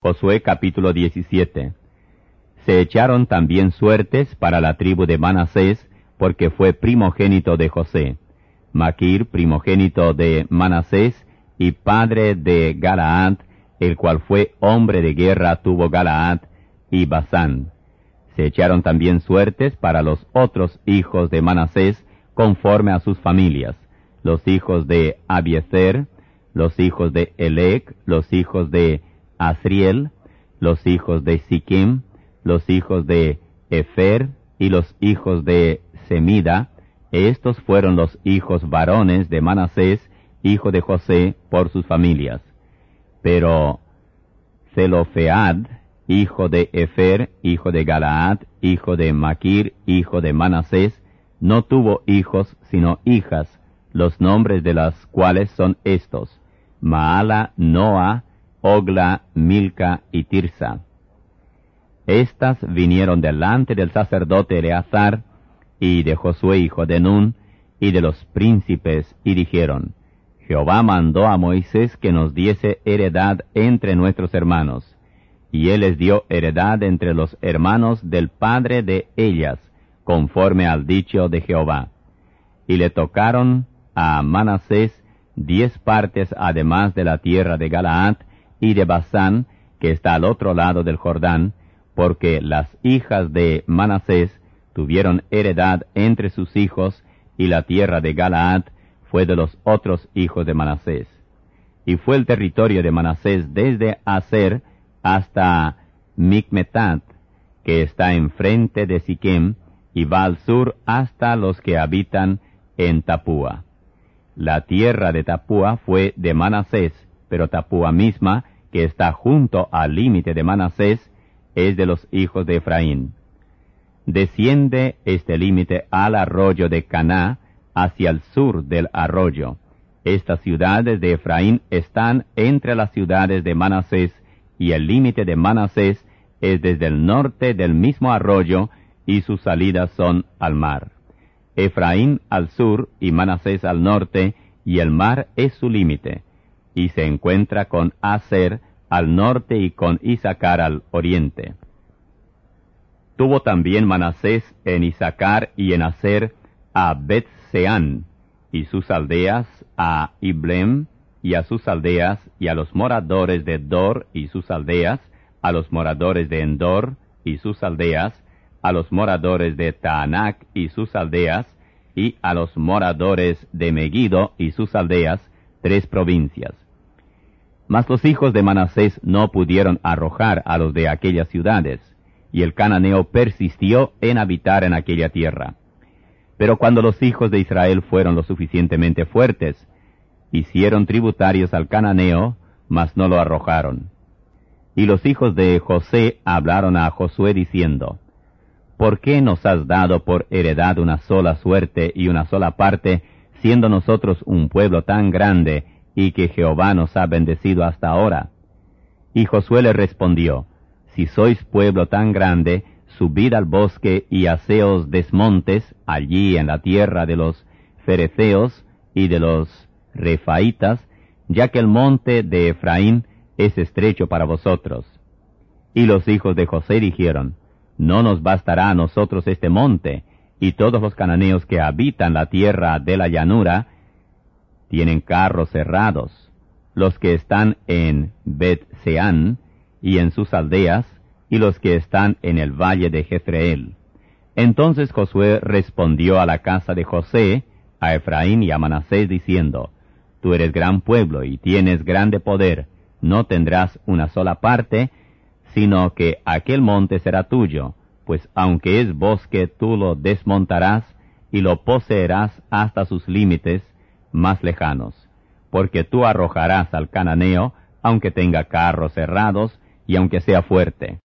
Josué capítulo 17. Se echaron también suertes para la tribu de Manasés, porque fue primogénito de José. Maquir, primogénito de Manasés, y padre de Galaad, el cual fue hombre de guerra, tuvo Galaad y Basán. Se echaron también suertes para los otros hijos de Manasés, conforme a sus familias, los hijos de Abiezer, los hijos de Elec, los hijos de Asriel, los hijos de Siquem, los hijos de Efer y los hijos de Semida. Estos fueron los hijos varones de Manasés, hijo de José, por sus familias. Pero Zelofead, hijo de Efer, hijo de Galaad, hijo de Maquir, hijo de Manasés, no tuvo hijos sino hijas, los nombres de las cuales son estos: Maala, Noa, Ogla, Milca y Tirsa. Estas vinieron delante del sacerdote Eleazar, y de Josué hijo de Nun, y de los príncipes, y dijeron: Jehová mandó a Moisés que nos diese heredad entre nuestros hermanos, y él les dio heredad entre los hermanos del padre de ellas, conforme al dicho de Jehová. Y le tocaron a Manasés 10 partes además de la tierra de Galaad y de Basán, que está al otro lado del Jordán, porque las hijas de Manasés tuvieron heredad entre sus hijos, y la tierra de Galaad fue de los otros hijos de Manasés. Y fue el territorio de Manasés desde Aser hasta Micmetat, que está enfrente de Siquem, y va al sur hasta los que habitan en Tapúa. La tierra de Tapúa fue de Manasés, pero Tapúa misma, que está junto al límite de Manasés, es de los hijos de Efraín. Desciende este límite al arroyo de Caná, hacia el sur del arroyo. Estas ciudades de Efraín están entre las ciudades de Manasés, y el límite de Manasés es desde el norte del mismo arroyo, y sus salidas son al mar. Efraín al sur y Manasés al norte, y el mar es su límite, y se encuentra con Aser al norte y con Isaacar al oriente. Tuvo también Manasés en Isaacar y en Aser a Bet-Seán, y sus aldeas, a Iblem, y a sus aldeas, y a los moradores de Dor y sus aldeas, a los moradores de Endor y sus aldeas, a los moradores de Taanac y sus aldeas, y a los moradores de Megiddo y sus aldeas, 3 provincias. Mas los hijos de Manasés no pudieron arrojar a los de aquellas ciudades, y el cananeo persistió en habitar en aquella tierra. Pero cuando los hijos de Israel fueron lo suficientemente fuertes, hicieron tributarios al cananeo, mas no lo arrojaron. Y los hijos de José hablaron a Josué diciendo: ¿Por qué nos has dado por heredad una sola suerte y una sola parte, siendo nosotros un pueblo tan grande, y que Jehová nos ha bendecido hasta ahora? Y Josué le respondió: Si sois pueblo tan grande, subid al bosque y haceos desmontes allí en la tierra de los fereceos y de los refaitas, ya que el monte de Efraín es estrecho para vosotros. Y los hijos de José dijeron: No nos bastará a nosotros este monte, y todos los cananeos que habitan la tierra de la llanura tienen carros cerrados, los que están en Bet-Seán y en sus aldeas, y los que están en el valle de Jezreel. Entonces Josué respondió a la casa de José, a Efraín y a Manasés, diciendo: Tú eres gran pueblo y tienes grande poder, no tendrás una sola parte, sino que aquel monte será tuyo, pues aunque es bosque, tú lo desmontarás y lo poseerás hasta sus límites más lejanos, porque tú arrojarás al cananeo, aunque tenga carros cerrados y aunque sea fuerte.